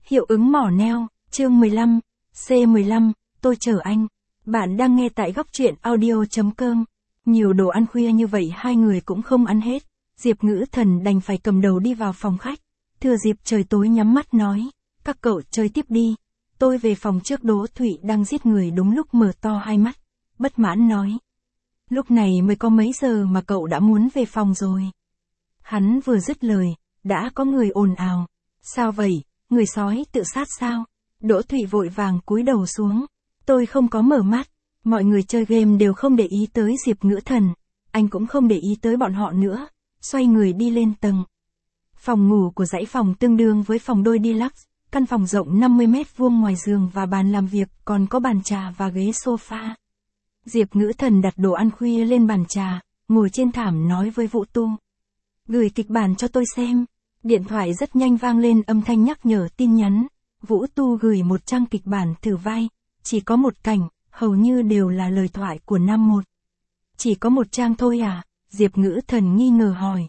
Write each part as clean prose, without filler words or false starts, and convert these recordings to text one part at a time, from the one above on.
Hiệu ứng mỏ neo, chương 15, C15, tôi chờ anh. Bạn đang nghe tại góc truyện audio.com. Nhiều đồ ăn khuya như vậy hai người cũng không ăn hết. Diệp Ngữ Thần đành phải cầm đầu đi vào phòng khách. Thừa dịp trời tối nhắm mắt nói, các cậu chơi tiếp đi. Tôi về phòng trước. Đỗ Thụy đang giết người đúng lúc mở to hai mắt. Bất mãn nói. Lúc này mới có mấy giờ mà cậu đã muốn về phòng rồi. Hắn vừa dứt lời, đã có người ồn ào. Sao vậy, người sói tự sát sao? Đỗ Thụy vội vàng cúi đầu xuống. Tôi không có mở mắt. Mọi người chơi game đều không để ý tới Diệp Ngữ Thần. Anh cũng không để ý tới bọn họ nữa. Xoay người đi lên tầng. Phòng ngủ của dãy phòng tương đương với phòng đôi deluxe. Căn phòng rộng 50 mét vuông, ngoài giường và bàn làm việc còn có bàn trà và ghế sofa. Diệp Ngữ Thần đặt đồ ăn khuya lên bàn trà, ngồi trên thảm nói với Vũ Tu. Gửi kịch bản cho tôi xem. Điện thoại rất nhanh vang lên âm thanh nhắc nhở tin nhắn. Vũ Tu gửi một trang kịch bản thử vai. Chỉ có một cảnh, hầu như đều là lời thoại của năm một. Chỉ có một trang thôi à? Diệp Ngữ Thần nghi ngờ hỏi.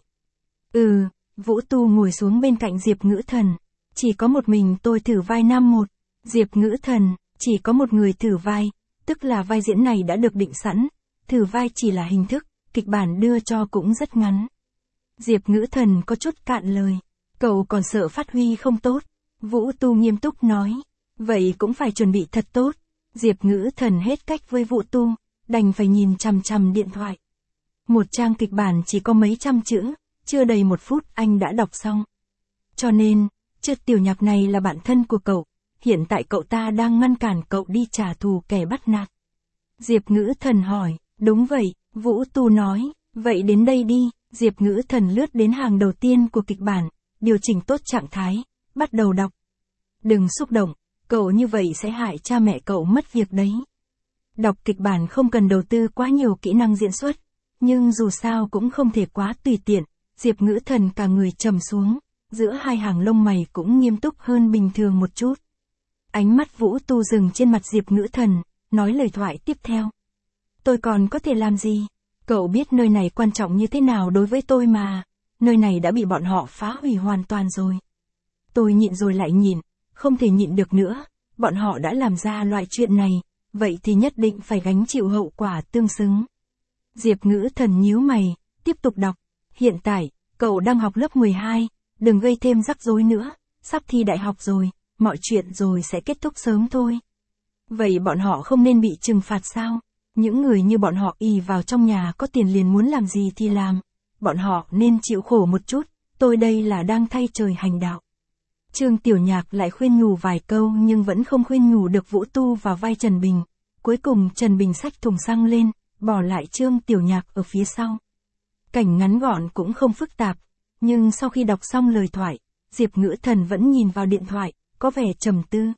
Vũ Tu ngồi xuống bên cạnh Diệp Ngữ Thần. Chỉ có một mình tôi thử vai năm một. Diệp Ngữ Thần, chỉ có một người thử vai, tức là vai diễn này đã được định sẵn. Thử vai chỉ là hình thức, kịch bản đưa cho cũng rất ngắn. Diệp Ngữ Thần có chút cạn lời. Cậu còn sợ phát huy không tốt. Vũ Tu nghiêm túc nói. Vậy cũng phải chuẩn bị thật tốt. Diệp Ngữ Thần hết cách với Vũ Tu, đành phải nhìn chằm chằm điện thoại. Một trang kịch bản chỉ có mấy trăm chữ, chưa đầy 1 phút anh đã đọc xong. Cho nên, Trượt Tiểu Nhạc này là bạn thân của cậu. Hiện tại cậu ta đang ngăn cản cậu đi trả thù kẻ bắt nạt. Diệp Ngữ Thần hỏi. Đúng vậy, Vũ Tu nói. Vậy đến đây đi. Diệp Ngữ Thần lướt đến hàng đầu tiên của kịch bản, điều chỉnh tốt trạng thái, bắt đầu đọc. Đừng xúc động, cậu như vậy sẽ hại cha mẹ cậu mất việc đấy. Đọc kịch bản không cần đầu tư quá nhiều kỹ năng diễn xuất, nhưng dù sao cũng không thể quá tùy tiện. Diệp Ngữ Thần cả người trầm xuống, giữa hai hàng lông mày cũng nghiêm túc hơn bình thường một chút. Ánh mắt Vũ Tu dừng trên mặt Diệp Ngữ Thần, nói lời thoại tiếp theo. Tôi còn có thể làm gì? Cậu biết nơi này quan trọng như thế nào đối với tôi mà. Nơi này đã bị bọn họ phá hủy hoàn toàn rồi. Tôi nhịn rồi lại nhịn, không thể nhịn được nữa. Bọn họ đã làm ra loại chuyện này, vậy thì nhất định phải gánh chịu hậu quả tương xứng. Diệp Ngữ Thần nhíu mày, tiếp tục đọc. Hiện tại, cậu đang học lớp 12, đừng gây thêm rắc rối nữa. Sắp thi đại học rồi, mọi chuyện rồi sẽ kết thúc sớm thôi. Vậy bọn họ không nên bị trừng phạt sao? Những người như bọn họ ì vào trong nhà có tiền liền muốn làm gì thì làm. Bọn họ nên chịu khổ một chút, tôi đây là đang thay trời hành đạo. Trương Tiểu Nhạc lại khuyên nhủ vài câu nhưng vẫn không khuyên nhủ được Vũ Tu vào vai Trần Bình. Cuối cùng Trần Bình xách thùng xăng lên, bỏ lại Trương Tiểu Nhạc ở phía sau. Cảnh ngắn gọn cũng không phức tạp, nhưng sau khi đọc xong lời thoại, Diệp Ngữ Thần vẫn nhìn vào điện thoại, có vẻ trầm tư.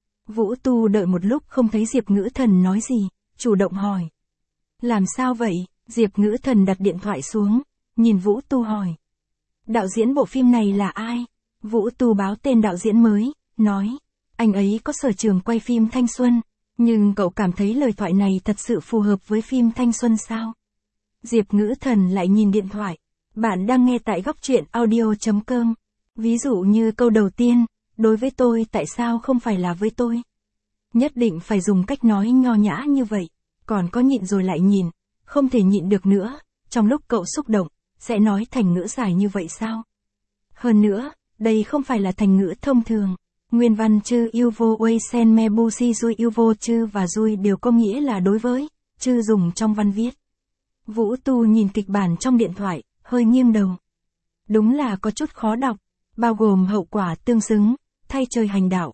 Vũ Tu đợi một lúc không thấy Diệp Ngữ Thần nói gì, chủ động hỏi. Làm sao vậy? Diệp Ngữ Thần đặt điện thoại xuống, nhìn Vũ Tu hỏi. Đạo diễn bộ phim này là ai? Vũ Tu báo tên đạo diễn mới, nói. Anh ấy có sở trường quay phim thanh xuân, nhưng cậu cảm thấy lời thoại này thật sự phù hợp với phim thanh xuân sao? Diệp Ngữ Thần lại nhìn điện thoại. Bạn đang nghe tại góc truyện audio.com. Ví dụ như câu đầu tiên, đối với tôi tại sao không phải là với tôi? Nhất định phải dùng cách nói nho nhã như vậy. Còn có nhịn rồi lại nhìn, không thể nhịn được nữa. Trong lúc cậu xúc động, sẽ nói thành ngữ dài như vậy sao? Hơn nữa, đây không phải là thành ngữ thông thường. Nguyên văn chư yêu vô uây sen me bu si dui yêu vô chư và dui đều có nghĩa là đối với, chư dùng trong văn viết. Vũ Tu nhìn kịch bản trong điện thoại, hơi nghiêng đầu. Đúng là có chút khó đọc, bao gồm hậu quả tương xứng, thay trời hành đạo,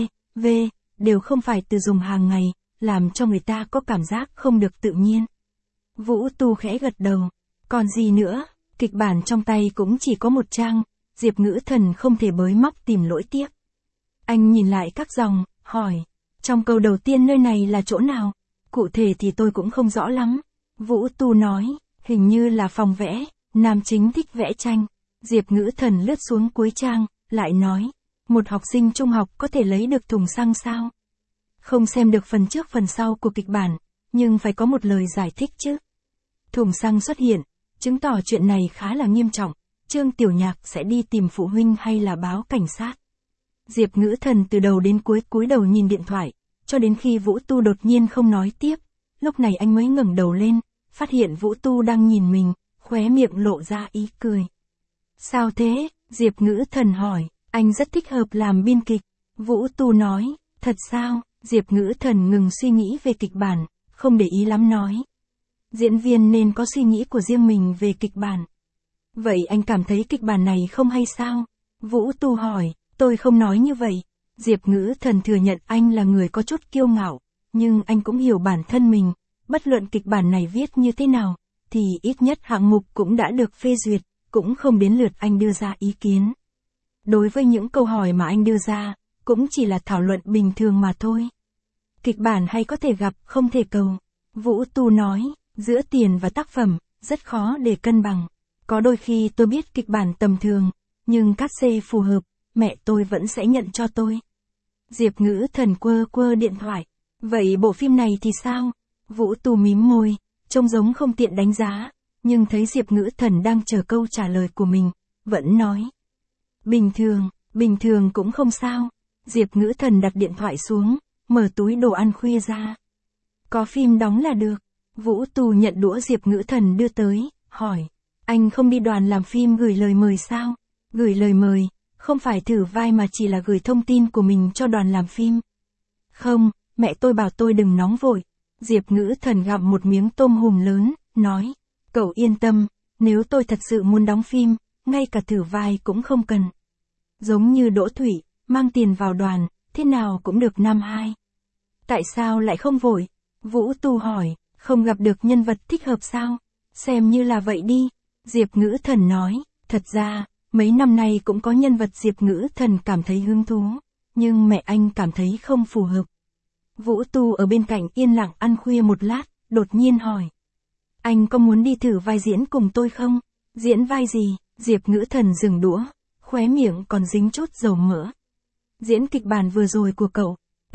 đều không phải từ dùng hàng ngày, làm cho người ta có cảm giác không được tự nhiên. Vũ Tu khẽ gật đầu. Còn gì nữa? Kịch bản trong tay cũng chỉ có một trang. Diệp Ngữ Thần không thể bới móc tìm lỗi tiếp. Anh nhìn lại các dòng, hỏi. Trong câu đầu tiên nơi này là chỗ nào? Cụ thể thì tôi cũng không rõ lắm. Vũ Tu nói, hình như là phòng vẽ, nam chính thích vẽ tranh. Diệp Ngữ Thần lướt xuống cuối trang, lại nói. Một học sinh trung học có thể lấy được thùng xăng sao? Không xem được phần trước phần sau của kịch bản, nhưng phải có một lời giải thích chứ. Thùng xăng xuất hiện, chứng tỏ chuyện này khá là nghiêm trọng. Trương Tiểu Nhạc sẽ đi tìm phụ huynh hay là báo cảnh sát? Diệp Ngữ Thần từ đầu đến cuối cúi đầu nhìn điện thoại, cho đến khi Vũ Tu đột nhiên không nói tiếp, lúc này anh mới ngẩng đầu lên, phát hiện Vũ Tu đang nhìn mình, khóe miệng lộ ra ý cười. Sao thế? Diệp Ngữ Thần hỏi, anh rất thích hợp làm biên kịch. Vũ Tu nói, thật sao? Diệp Ngữ Thần ngừng suy nghĩ về kịch bản, không để ý lắm nói. Diễn viên nên có suy nghĩ của riêng mình về kịch bản. Vậy anh cảm thấy kịch bản này không hay sao? Vũ Tu hỏi, tôi không nói như vậy. Diệp Ngữ Thần thừa nhận anh là người có chút kiêu ngạo, nhưng anh cũng hiểu bản thân mình, bất luận kịch bản này viết như thế nào, thì ít nhất hạng mục cũng đã được phê duyệt, cũng không đến lượt anh đưa ra ý kiến. Đối với những câu hỏi mà anh đưa ra, cũng chỉ là thảo luận bình thường mà thôi. Kịch bản hay có thể gặp, không thể cầu. Vũ Tu nói, giữa tiền và tác phẩm, rất khó để cân bằng. Có đôi khi tôi biết kịch bản tầm thường, nhưng cát xê phù hợp, mẹ tôi vẫn sẽ nhận cho tôi. Diệp Ngữ Thần quơ điện thoại. Vậy bộ phim này thì sao? Vũ Tu mím môi, trông giống không tiện đánh giá, nhưng thấy Diệp Ngữ Thần đang chờ câu trả lời của mình, vẫn nói. Bình thường cũng không sao. Diệp Ngữ Thần đặt điện thoại xuống, mở túi đồ ăn khuya ra. Có phim đóng là được. Vũ Tu nhận đũa Diệp Ngữ Thần đưa tới, hỏi. Anh không đi đoàn làm phim gửi lời mời sao? Gửi lời mời, không phải thử vai mà chỉ là gửi thông tin của mình cho đoàn làm phim. Không, mẹ tôi bảo tôi đừng nóng vội. Diệp Ngữ Thần gặm một miếng tôm hùm lớn, nói. Cậu yên tâm, nếu tôi thật sự muốn đóng phim, ngay cả thử vai cũng không cần. Giống như Đỗ Thủy, mang tiền vào đoàn, thế nào cũng được năm 2. Tại sao lại không vội? Vũ Tu hỏi, không gặp được nhân vật thích hợp sao? Xem như là vậy đi. Diệp Ngữ Thần nói, thật ra, mấy năm nay cũng có nhân vật Diệp Ngữ Thần cảm thấy hứng thú, nhưng mẹ anh cảm thấy không phù hợp. Vũ Tu ở bên cạnh yên lặng ăn khuya một lát, đột nhiên hỏi. Anh có muốn đi thử vai diễn cùng tôi không? Diễn vai gì? Diệp Ngữ Thần dừng đũa, khóe miệng còn dính chút dầu mỡ. Diễn kịch bản vừa rồi của cậu.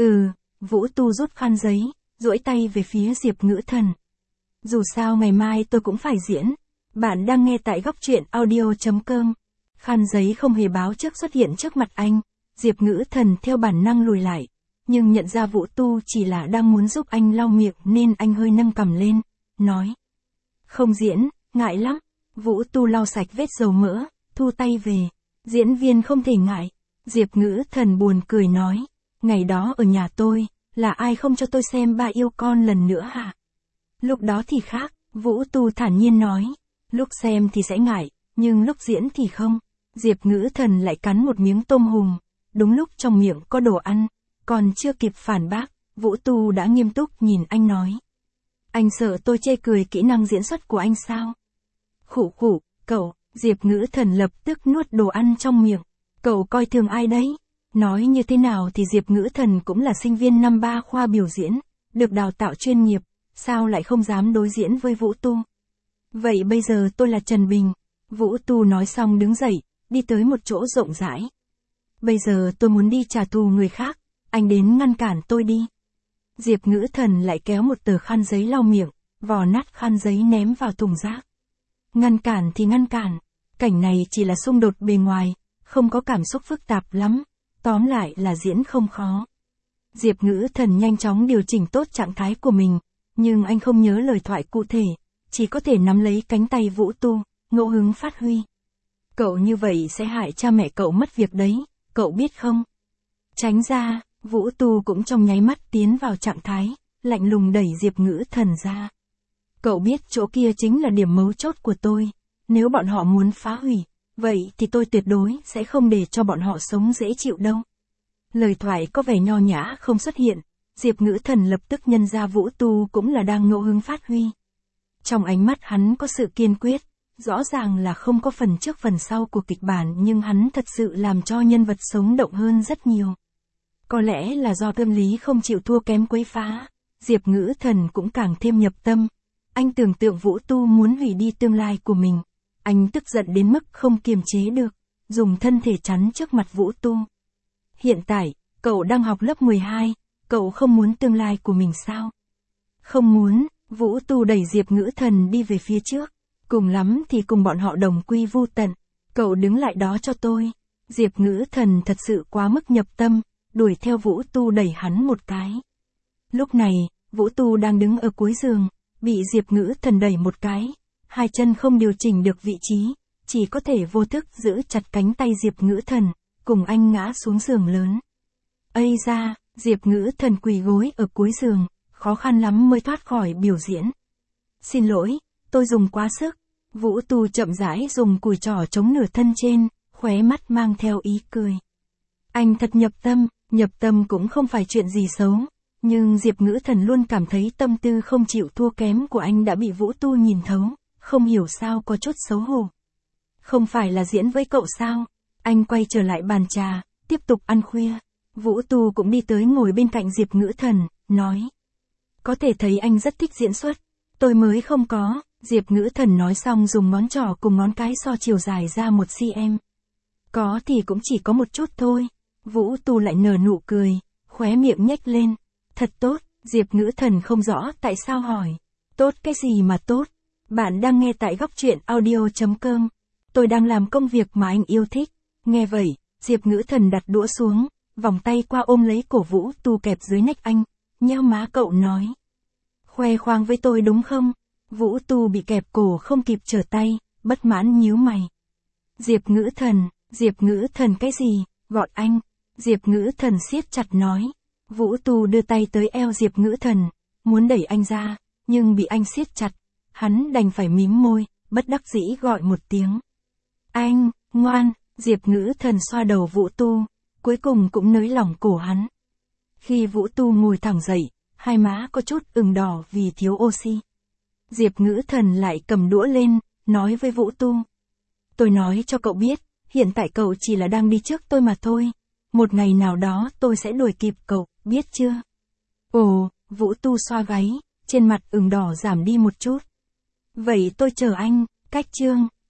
Vũ Tu rút khăn giấy, duỗi tay về phía Diệp Ngữ Thần. Dù sao ngày mai tôi cũng phải diễn. Bạn đang nghe tại góc truyện audio.com. Khăn giấy không hề báo trước xuất hiện trước mặt anh. Diệp Ngữ Thần theo bản năng lùi lại, nhưng nhận ra Vũ Tu chỉ là đang muốn giúp anh lau miệng nên anh hơi nâng cằm lên, nói. Không diễn, ngại lắm. Vũ Tu lau sạch vết dầu mỡ, thu tay về. Diễn viên không thể ngại. Diệp Ngữ Thần buồn cười nói. Ngày đó ở nhà tôi, là ai không cho tôi xem Ba Yêu Con lần nữa hả? Lúc đó thì khác, Vũ Tu thản nhiên nói. Lúc xem thì sẽ ngại, nhưng lúc diễn thì không. Diệp Ngữ Thần lại cắn một miếng tôm hùm. Đúng lúc trong miệng có đồ ăn, còn chưa kịp phản bác, Vũ Tu đã nghiêm túc nhìn anh nói. Anh sợ tôi chê cười kỹ năng diễn xuất của anh sao? Khụ, cậu. Diệp Ngữ Thần lập tức nuốt đồ ăn trong miệng. Cậu coi thường ai đấy? Nói như thế nào thì Diệp Ngữ Thần cũng là sinh viên năm 3 khoa biểu diễn, được đào tạo chuyên nghiệp, sao lại không dám đối diễn với Vũ Tu? Vậy bây giờ tôi là Trần Bình. Vũ Tu nói xong đứng dậy, đi tới một chỗ rộng rãi. Bây giờ tôi muốn đi trả thù người khác, anh đến ngăn cản tôi đi. Diệp Ngữ Thần lại kéo một tờ khăn giấy lau miệng, vò nát khăn giấy ném vào thùng rác. Ngăn cản thì ngăn cản, cảnh này chỉ là xung đột bề ngoài, không có cảm xúc phức tạp lắm, tóm lại là diễn không khó. Diệp Ngữ Thần nhanh chóng điều chỉnh tốt trạng thái của mình, nhưng anh không nhớ lời thoại cụ thể, chỉ có thể nắm lấy cánh tay Vũ Tu, ngẫu hứng phát huy. Cậu như vậy sẽ hại cha mẹ cậu mất việc đấy, cậu biết không? Tránh ra, Vũ Tu cũng trong nháy mắt tiến vào trạng thái, lạnh lùng đẩy Diệp Ngữ Thần ra. Cậu biết chỗ kia chính là điểm mấu chốt của tôi, nếu bọn họ muốn phá hủy, vậy thì tôi tuyệt đối sẽ không để cho bọn họ sống dễ chịu đâu. Lời thoại có vẻ nho nhã không xuất hiện, Diệp Ngữ Thần lập tức nhận ra Vũ Tu cũng là đang ngẫu hứng phát huy. Trong ánh mắt hắn có sự kiên quyết, rõ ràng là không có phần trước phần sau của kịch bản nhưng hắn thật sự làm cho nhân vật sống động hơn rất nhiều. Có lẽ là do tâm lý không chịu thua kém quấy phá, Diệp Ngữ Thần cũng càng thêm nhập tâm. Anh tưởng tượng Vũ Tu muốn hủy đi tương lai của mình. Anh tức giận đến mức không kiềm chế được, dùng thân thể chắn trước mặt Vũ Tu. Hiện tại, cậu đang học lớp 12, cậu không muốn tương lai của mình sao? Không muốn, Vũ Tu đẩy Diệp Ngữ Thần đi về phía trước. Cùng lắm thì cùng bọn họ đồng quy vu tận. Cậu đứng lại đó cho tôi. Diệp Ngữ Thần thật sự quá mức nhập tâm, đuổi theo Vũ Tu đẩy hắn một cái. Lúc này, Vũ Tu đang đứng ở cuối giường, bị Diệp Ngữ Thần đẩy một cái, hai chân không điều chỉnh được vị trí, chỉ có thể vô thức giữ chặt cánh tay Diệp Ngữ Thần, cùng anh ngã xuống giường lớn. Ây da, Diệp Ngữ Thần quỳ gối ở cuối giường, khó khăn lắm mới thoát khỏi biểu diễn. Xin lỗi, tôi dùng quá sức. Vũ Tu chậm rãi dùng cùi trỏ chống nửa thân trên, khóe mắt mang theo ý cười. Anh thật nhập tâm cũng không phải chuyện gì xấu, nhưng Diệp Ngữ Thần luôn cảm thấy tâm tư không chịu thua kém của anh đã bị Vũ Tu nhìn thấu, không hiểu sao có chút xấu hổ. Không phải là diễn với cậu sao? Anh quay trở lại bàn trà, tiếp tục ăn khuya. Vũ Tu cũng đi tới ngồi bên cạnh Diệp Ngữ Thần, nói. Có thể thấy anh rất thích diễn xuất. Tôi mới không có. Diệp Ngữ Thần nói xong dùng ngón trỏ cùng ngón cái so chiều dài ra 1 cm. Có thì cũng chỉ có một chút thôi. Vũ Tu lại nở nụ cười, khóe miệng nhếch lên. Thật tốt, Diệp Ngữ Thần không rõ tại sao hỏi. Tốt cái gì mà tốt? Bạn đang nghe tại Góc Truyện Audio.com. Tôi đang làm công việc mà anh yêu thích. Nghe vậy, Diệp Ngữ Thần đặt đũa xuống, vòng tay qua ôm lấy cổ Vũ Tu kẹp dưới nách anh, nheo má cậu nói. Khoe khoang với tôi đúng không? Vũ Tu bị kẹp cổ không kịp trở tay, bất mãn nhíu mày. Diệp Ngữ Thần cái gì? Gọi anh. Diệp Ngữ Thần siết chặt nói. Vũ Tu đưa tay tới eo Diệp Ngữ Thần, muốn đẩy anh ra, nhưng bị anh siết chặt. Hắn đành phải mím môi, bất đắc dĩ gọi một tiếng. Anh, ngoan. Diệp Ngữ Thần xoa đầu Vũ Tu, cuối cùng cũng nới lỏng cổ hắn. Khi Vũ Tu ngồi thẳng dậy, hai má có chút ửng đỏ vì thiếu oxy. Diệp Ngữ Thần lại cầm đũa lên, nói với Vũ Tu. Tôi nói cho cậu biết, hiện tại cậu chỉ là đang đi trước tôi mà thôi. Một ngày nào đó tôi sẽ đuổi kịp cậu, biết chưa? Ồ, Vũ Tu xoa gáy, trên mặt ửng đỏ giảm đi một chút. Vậy tôi chờ anh, cách chương.